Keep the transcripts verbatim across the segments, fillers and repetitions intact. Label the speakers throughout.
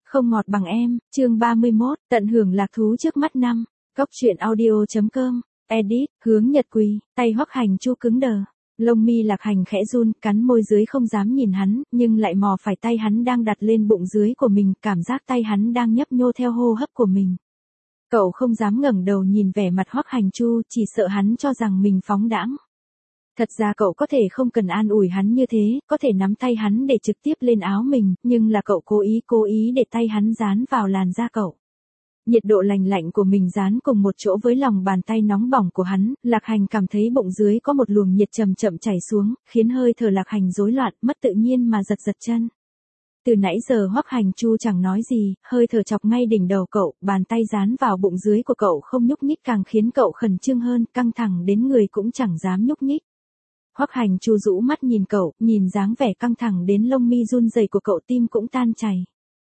Speaker 1: Không ngọt bằng em, chương ba mươi mốt, tận hưởng lạc thú trước mắt năm. Cốc truyện audio.com, edit, Hướng Nhật Quỳ, tay Hoắc Hành Chu cứng đờ. Lông mi Lạc Hành khẽ run, cắn môi dưới không dám nhìn hắn, nhưng lại mò phải tay hắn đang đặt lên bụng dưới của mình, cảm giác tay hắn đang nhấp nhô theo hô hấp của mình. Cậu không dám ngẩng đầu nhìn vẻ mặt Hoắc Hành Chu, chỉ sợ hắn cho rằng mình phóng đãng. Thật ra cậu có thể không cần an ủi hắn như thế, có thể nắm tay hắn để trực tiếp lên áo mình, nhưng là cậu cố ý cố ý để tay hắn dán vào làn da cậu. Nhiệt độ lành lạnh của mình dán cùng một chỗ với lòng bàn tay nóng bỏng của hắn, Lạc Hành cảm thấy bụng dưới có một luồng nhiệt chậm chậm chảy xuống, khiến hơi thở Lạc Hành rối loạn, mất tự nhiên mà giật giật chân. Từ nãy giờ Hoắc Hành Chu chẳng nói gì, hơi thở chọc ngay đỉnh đầu cậu, bàn tay dán vào bụng dưới của cậu không nhúc nhích càng khiến cậu khẩn trương hơn, căng thẳng đến người cũng chẳng dám nhúc nhích. Hoắc Hành Chu rũ mắt nhìn cậu, nhìn dáng vẻ căng thẳng đến lông mi run rẩy của cậu, tim cũng tan chảy.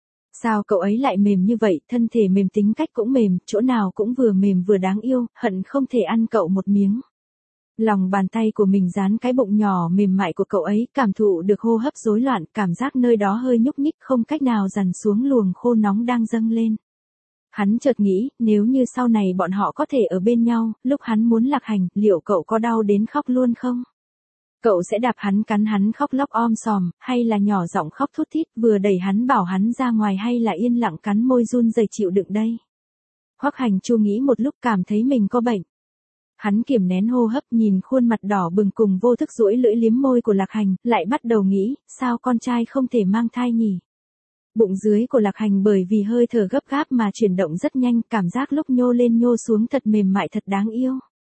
Speaker 1: Sao cậu ấy lại mềm như vậy, thân thể mềm tính cách cũng mềm, chỗ nào cũng vừa mềm vừa đáng yêu, hận không thể ăn cậu một miếng. Lòng bàn tay của mình dán cái bụng nhỏ mềm mại của cậu ấy, cảm thụ được hô hấp rối loạn, cảm giác nơi đó hơi nhúc nhích không cách nào dằn xuống luồng khô nóng đang dâng lên. Hắn chợt nghĩ, nếu như sau này bọn họ có thể ở bên nhau, lúc hắn muốn Lạc Hành, liệu cậu có đau đến khóc luôn không? Cậu sẽ đạp hắn, cắn hắn khóc lóc om sòm, hay là nhỏ giọng khóc thút thít vừa đẩy hắn bảo hắn ra ngoài, hay là yên lặng cắn môi run rẩy chịu đựng đây? Hoắc Hành Chu nghĩ một lúc cảm thấy mình có bệnh. Hắn kiềm nén hô hấp, nhìn khuôn mặt đỏ bừng cùng vô thức duỗi lưỡi liếm môi của Lạc Hành, lại bắt đầu nghĩ, sao con trai không thể mang thai nhỉ? Bụng dưới của Lạc Hành bởi vì hơi thở gấp gáp mà chuyển động rất nhanh, cảm giác lúc nhô lên nhô xuống thật mềm mại, thật đáng yêu.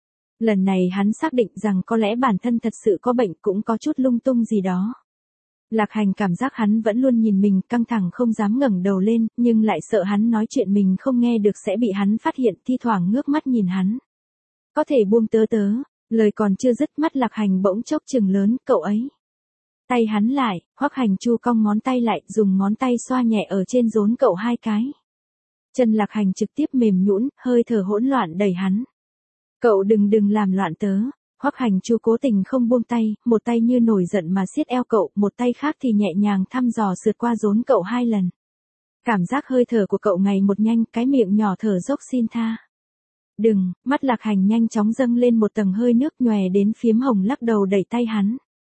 Speaker 1: Lần này hắn xác định rằng có lẽ bản thân thật sự có bệnh, cũng có chút lung tung gì đó. Lạc Hành cảm giác hắn vẫn luôn nhìn mình, căng thẳng không dám ngẩng đầu lên, nhưng lại sợ hắn nói chuyện mình không nghe được sẽ bị hắn phát hiện, thi thoảng ngước mắt nhìn hắn. Có thể buông tớ tớ, lời còn chưa dứt, mắt Lạc Hành bỗng chốc trừng lớn, cậu ấy. Tay hắn lại, Hoắc Hành Chu cong ngón tay lại, dùng ngón tay xoa nhẹ ở trên rốn cậu hai cái. Chân Lạc Hành trực tiếp mềm nhũn, hơi thở hỗn loạn đẩy hắn. Cậu đừng đừng làm loạn tớ. Hoắc Hành Chu cố tình không buông tay, một tay như nổi giận mà siết eo cậu, một tay khác thì nhẹ nhàng thăm dò sượt qua rốn cậu hai lần. Cảm giác hơi thở của cậu ngày một nhanh, cái miệng nhỏ thở dốc xin tha. Đừng, mắt Lạc Hành nhanh chóng dâng lên một tầng hơi nước, nhòe đến phiếm hồng lắc đầu đẩy tay hắn.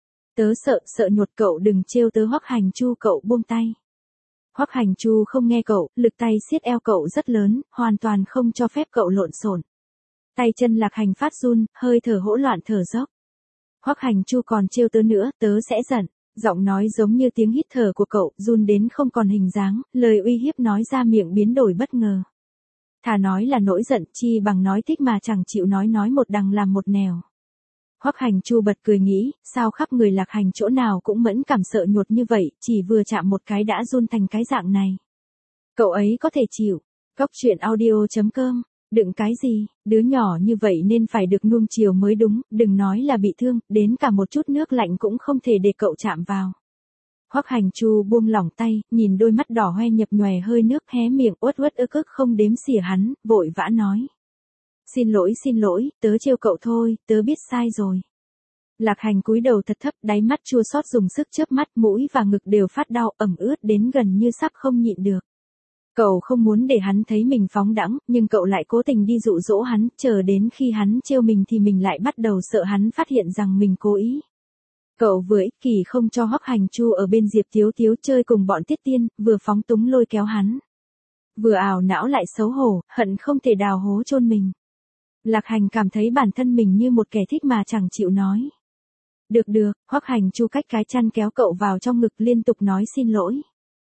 Speaker 1: Tớ sợ, sợ nhột, cậu đừng trêu tớ. Hoắc Hành Chu, cậu buông tay. Hoắc Hành Chu không nghe cậu, lực tay siết eo cậu rất lớn, hoàn toàn không cho phép cậu lộn xộn. Tay chân Lạc Hành phát run, hơi thở hỗn loạn thở dốc. Hoắc Hành Chu còn trêu tớ nữa, tớ sẽ giận. Giọng nói giống như tiếng hít thở của cậu, run đến không còn hình dáng, lời uy hiếp nói ra miệng biến đổi bất ngờ. Thà nói là nỗi giận, chi bằng nói thích mà chẳng chịu nói, nói một đằng làm một nẻo. Hoắc Hành Chu bật cười nghĩ, sao khắp người Lạc Hành chỗ nào cũng mẫn cảm sợ nhột như vậy, chỉ vừa chạm một cái đã run thành cái dạng này. Cậu ấy có thể chịu. Cốc truyện audio.com, đựng cái gì, đứa nhỏ như vậy nên phải được nuông chiều mới đúng, đừng nói là bị thương, đến cả một chút nước lạnh cũng không thể để cậu chạm vào. Hoắc Hành Chu buông lỏng tay, nhìn đôi mắt đỏ hoe nhập nhòe hơi nước, hé miệng uất uất ức ức không đếm xỉa hắn, vội vã nói. Xin lỗi xin lỗi, tớ trêu cậu thôi, tớ biết sai rồi. Lạc Hành cúi đầu thật thấp, đáy mắt chua xót dùng sức chớp mắt, mũi và ngực đều phát đau, ẩm ướt đến gần như sắp không nhịn được. Cậu không muốn để hắn thấy mình phóng đãng, nhưng cậu lại cố tình đi dụ dỗ hắn, chờ đến khi hắn trêu mình thì mình lại bắt đầu sợ hắn phát hiện rằng mình cố ý. Cậu vừa ích kỷ không cho Hoắc Hành Chu ở bên Diệp Thiếu Thiếu chơi cùng bọn Tiết Tiên, vừa phóng túng lôi kéo hắn. Vừa ảo não lại xấu hổ, hận không thể đào hố chôn mình. Lạc Hành cảm thấy bản thân mình như một kẻ thích mà chẳng chịu nói. Được được, Hoắc Hành Chu cách cái chăn kéo cậu vào trong ngực, liên tục nói xin lỗi.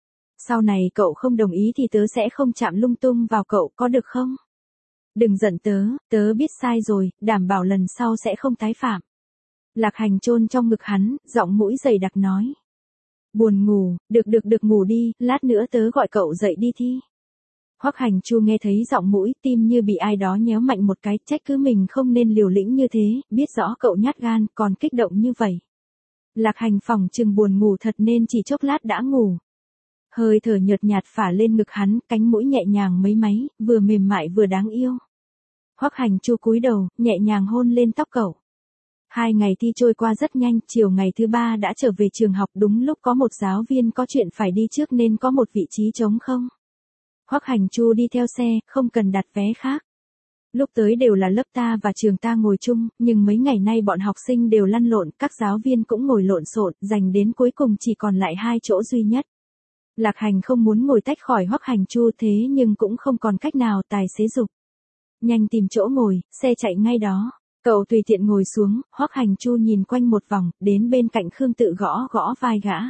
Speaker 1: Sau này cậu không đồng ý thì tớ sẽ không chạm lung tung vào cậu, có được không? Đừng giận tớ, tớ biết sai rồi, đảm bảo lần sau sẽ không tái phạm. Lạc Hành chôn trong ngực hắn, giọng mũi dày đặc nói. Buồn ngủ, được được được ngủ đi, lát nữa tớ gọi cậu dậy đi thi. Hoắc Hành Chu nghe thấy giọng mũi, tim như bị ai đó nhéo mạnh một cái, trách cứ mình không nên liều lĩnh như thế, biết rõ cậu nhát gan, còn kích động như vậy. Lạc Hành phỏng chừng buồn ngủ thật nên chỉ chốc lát đã ngủ. Hơi thở nhợt nhạt phả lên ngực hắn, cánh mũi nhẹ nhàng mấy máy, vừa mềm mại vừa đáng yêu. Hoắc Hành Chu cúi đầu, nhẹ nhàng hôn lên tóc cậu. Hai ngày thi trôi qua rất nhanh, chiều ngày thứ ba đã trở về trường học, đúng lúc có một giáo viên có chuyện phải đi trước nên có một vị trí trống không. Hoắc Hành Chu đi theo xe, không cần đặt vé khác. Lúc tới đều là lớp ta và trường ta ngồi chung, nhưng mấy ngày nay bọn học sinh đều lăn lộn, các giáo viên cũng ngồi lộn xộn, dành đến cuối cùng chỉ còn lại hai chỗ duy nhất. Lạc Hành không muốn ngồi tách khỏi Hoắc Hành Chu thế nhưng cũng không còn cách nào, tài xế giục. Nhanh tìm chỗ ngồi, xe chạy ngay đó. Cậu tùy tiện ngồi xuống, Hoắc Hành Chu nhìn quanh một vòng, đến bên cạnh Khương Tự gõ gõ vai gã.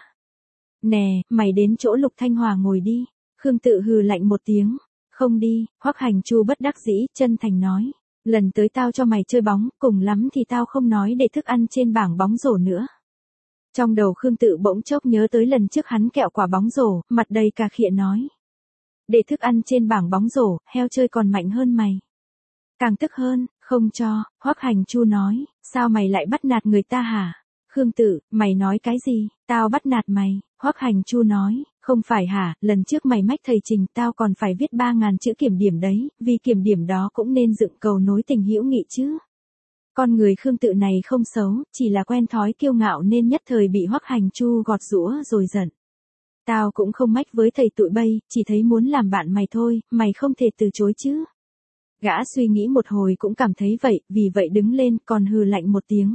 Speaker 1: Nè, mày đến chỗ Lục Thanh Hòa ngồi đi. Khương Tự hừ lạnh một tiếng. Không đi, Hoắc Hành Chu bất đắc dĩ, chân thành nói. Lần tới tao cho mày chơi bóng, cùng lắm thì tao không nói để thức ăn trên bảng bóng rổ nữa. Trong đầu Khương Tự bỗng chốc nhớ tới lần trước hắn kẹo quả bóng rổ, mặt đầy cà khịa nói. Để thức ăn trên bảng bóng rổ, heo chơi còn mạnh hơn mày. Càng tức hơn, không cho, Hoắc Hành Chu nói, sao mày lại bắt nạt người ta hả? Khương Tự, mày nói cái gì, tao bắt nạt mày, Hoắc Hành Chu nói, không phải hả, lần trước mày mách thầy Trình tao còn phải viết ba ngàn chữ kiểm điểm đấy, vì kiểm điểm đó cũng nên dựng cầu nối tình hữu nghị chứ. Con người Khương Tự này không xấu, chỉ là quen thói kiêu ngạo nên nhất thời bị Hoắc Hành Chu gọt giũa rồi giận. Tao cũng không mách với thầy tụi bay, chỉ thấy muốn làm bạn mày thôi, mày không thể từ chối chứ. Gã suy nghĩ một hồi cũng cảm thấy vậy, vì vậy đứng lên còn hừ lạnh một tiếng.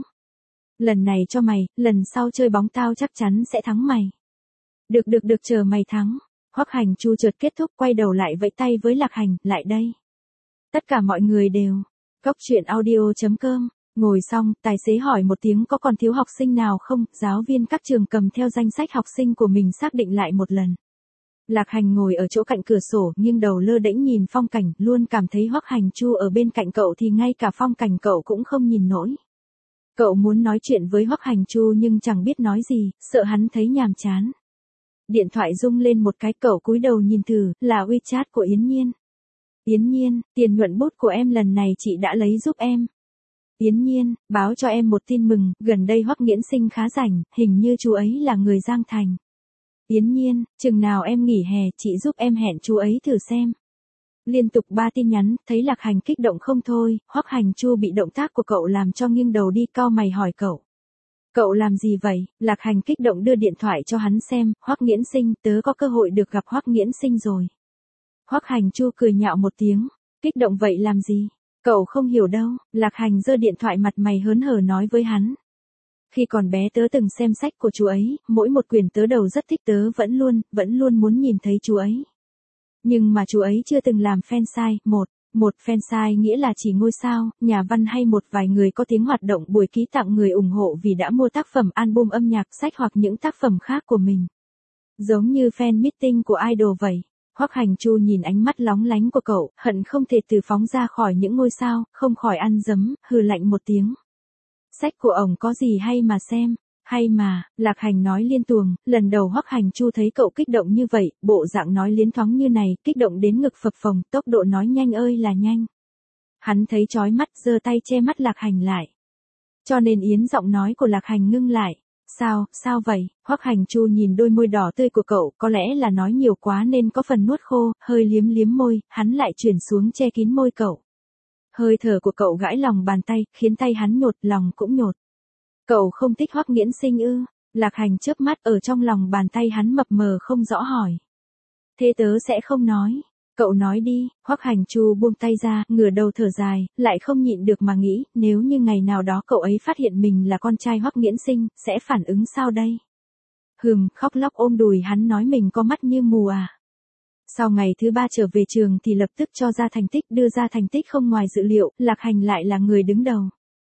Speaker 1: Lần này cho mày, lần sau chơi bóng tao chắc chắn sẽ thắng mày. Được được được, chờ mày thắng. Hoắc Hành Chu chợt kết thúc, quay đầu lại vẫy tay với Lạc Hành, lại đây. Tất cả mọi người đều. Cốc truyện audio chấm com. Ngồi xong, tài xế hỏi một tiếng có còn thiếu học sinh nào không, giáo viên các trường cầm theo danh sách học sinh của mình xác định lại một lần. Lạc Hành ngồi ở chỗ cạnh cửa sổ, nghiêng đầu lơ đễnh nhìn phong cảnh, luôn cảm thấy Hoắc Hành Chu ở bên cạnh cậu thì ngay cả phong cảnh cậu cũng không nhìn nổi. Cậu muốn nói chuyện với Hoắc Hành Chu nhưng chẳng biết nói gì, sợ hắn thấy nhàm chán. Điện thoại rung lên một cái, cậu cúi đầu nhìn thử, là WeChat của Yến Nhiên. Yến Nhiên, tiền nhuận bút của em lần này chị đã lấy giúp em. Yến Nhiên, báo cho em một tin mừng, gần đây Hoắc Nghiễn Sinh khá rảnh, hình như chú ấy là người Giang Thành. Yến Nhiên, chừng nào em nghỉ hè, chị giúp em hẹn chú ấy thử xem. Liên tục ba tin nhắn, thấy Lạc Hành kích động không thôi, Hoắc Hành Chu bị động tác của cậu làm cho nghiêng đầu đi, cau mày hỏi cậu. Cậu làm gì vậy? Lạc Hành kích động đưa điện thoại cho hắn xem, Hoắc Nghiễn Sinh, tớ có cơ hội được gặp Hoắc Nghiễn Sinh rồi. Hoắc Hành Chu cười nhạo một tiếng, kích động vậy làm gì? Cậu không hiểu đâu, Lạc Hành giơ điện thoại mặt mày hớn hở nói với hắn. Khi còn bé tớ từng xem sách của chú ấy, mỗi một quyển tớ đầu rất thích, tớ vẫn luôn, vẫn luôn muốn nhìn thấy chú ấy. Nhưng mà chú ấy chưa từng làm fansite, một, một fansite nghĩa là chỉ ngôi sao, nhà văn hay một vài người có tiếng hoạt động buổi ký tặng người ủng hộ vì đã mua tác phẩm album âm nhạc, sách hoặc những tác phẩm khác của mình. Giống như fan meeting của idol vậy. Hoắc Hành Chu nhìn ánh mắt lóng lánh của cậu, hận không thể từ phóng ra khỏi những ngôi sao, không khỏi ăn dấm, hừ lạnh một tiếng. Sách của ổng có gì hay mà xem, hay mà, Lạc Hành nói liên tuồng, lần đầu Hoắc Hành Chu thấy cậu kích động như vậy, bộ dạng nói liến thoáng như này, kích động đến ngực phập phồng, tốc độ nói nhanh ơi là nhanh. Hắn thấy chói mắt, giơ tay che mắt Lạc Hành lại. Cho nên Yến giọng nói của Lạc Hành ngưng lại. Sao, sao vậy? Hoắc Hành Chu nhìn đôi môi đỏ tươi của cậu, có lẽ là nói nhiều quá nên có phần nuốt khô, hơi liếm liếm môi, hắn lại chuyển xuống che kín môi cậu. Hơi thở của cậu gãi lòng bàn tay, khiến tay hắn nhột, lòng cũng nhột. Cậu không thích Hoắc Nghiễn Sinh ư? Lạc Hành chớp mắt, ở trong lòng bàn tay hắn mập mờ không rõ hỏi. Thế tớ sẽ không nói. Cậu nói đi. Hoắc Hành Chu buông tay ra, ngửa đầu thở dài, lại không nhịn được mà nghĩ, nếu như ngày nào đó cậu ấy phát hiện mình là con trai Hoắc Nghiễn Sinh, sẽ phản ứng sao đây? Hừm, khóc lóc ôm đùi hắn nói mình có mắt như mù à. Sau ngày thứ ba trở về trường thì lập tức cho ra thành tích, đưa ra thành tích không ngoài dự liệu, Lạc Hành lại là người đứng đầu.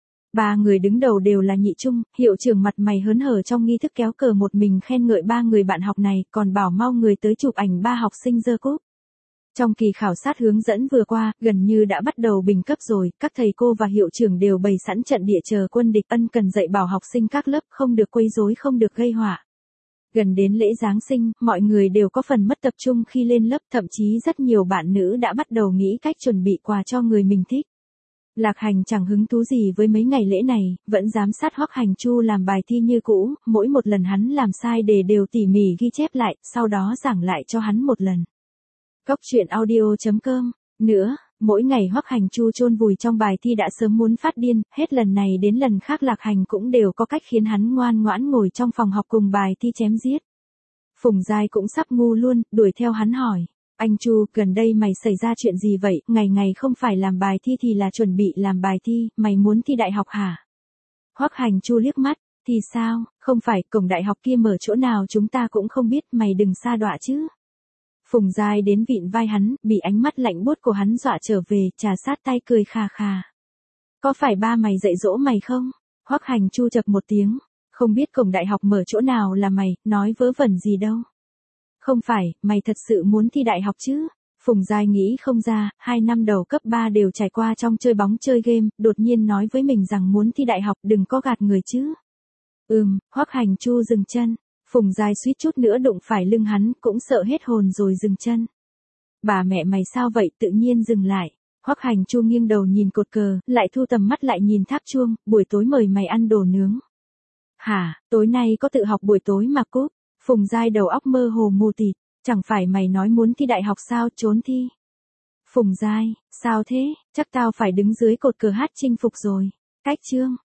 Speaker 1: Ba người đứng đầu đều là nhị trung, hiệu trưởng mặt mày hớn hở trong nghi thức kéo cờ một mình khen ngợi ba người bạn học này, còn bảo mau người tới chụp ảnh ba học sinh giơ cúp. Trong kỳ khảo sát hướng dẫn vừa qua, gần như đã bắt đầu bình cấp rồi, các thầy cô và hiệu trưởng đều bày sẵn trận địa chờ quân địch, ân cần dạy bảo học sinh các lớp không được quấy rối, không được gây họa. Gần đến lễ Giáng sinh, mọi người đều có phần mất tập trung khi lên lớp, thậm chí rất nhiều bạn nữ đã bắt đầu nghĩ cách chuẩn bị quà cho người mình thích. Lạc Hành chẳng hứng thú gì với mấy ngày lễ này, vẫn giám sát Hoắc Hành Chu làm bài thi như cũ, mỗi một lần hắn làm sai đề đều tỉ mỉ ghi chép lại, sau đó giảng lại cho hắn một lần. Cốc truyện audio chấm com. Nữa, Mỗi ngày Hoắc Hành Chu chôn vùi trong bài thi đã sớm muốn phát điên, hết lần này đến lần khác Lạc Hành cũng đều có cách khiến hắn ngoan ngoãn ngồi trong phòng học cùng bài thi chém giết. Phùng Giai cũng sắp ngu luôn, đuổi theo hắn hỏi. Anh Chu, gần đây mày xảy ra chuyện gì vậy, ngày ngày không phải làm bài thi thì là chuẩn bị làm bài thi, mày muốn thi đại học hả? Hoắc Hành Chu liếc mắt, thì sao, không phải cổng đại học kia mở chỗ nào chúng ta cũng không biết, mày đừng sa đọa chứ. Phùng Giai đến vịn vai hắn, bị ánh mắt lạnh buốt của hắn dọa trở về, trà sát tay cười khà khà. Có phải ba mày dạy dỗ mày không? Hoắc Hành Chu chập một tiếng, không biết cổng đại học mở chỗ nào là mày, nói vớ vẩn gì đâu. Không phải, mày thật sự muốn thi đại học chứ? Phùng Giai nghĩ không ra, hai năm đầu cấp ba đều trải qua trong chơi bóng chơi game, đột nhiên nói với mình rằng muốn thi đại học, đừng có gạt người chứ. Ừm, Hoắc Hành Chu dừng chân. Phùng Giai suýt chút nữa đụng phải lưng hắn, cũng sợ hết hồn rồi dừng chân. Bà mẹ mày sao vậy, tự nhiên dừng lại. Hoắc Hành Chu nghiêng đầu nhìn cột cờ, lại thu tầm mắt lại nhìn tháp chuông, buổi tối mời mày ăn đồ nướng. Hả, tối nay có tự học buổi tối mà cúp. Phùng Giai đầu óc mơ hồ mù tịt, chẳng phải mày nói muốn thi đại học sao, trốn thi. Phùng Giai, sao thế, chắc tao phải đứng dưới cột cờ hát chinh phục rồi. Cách chương.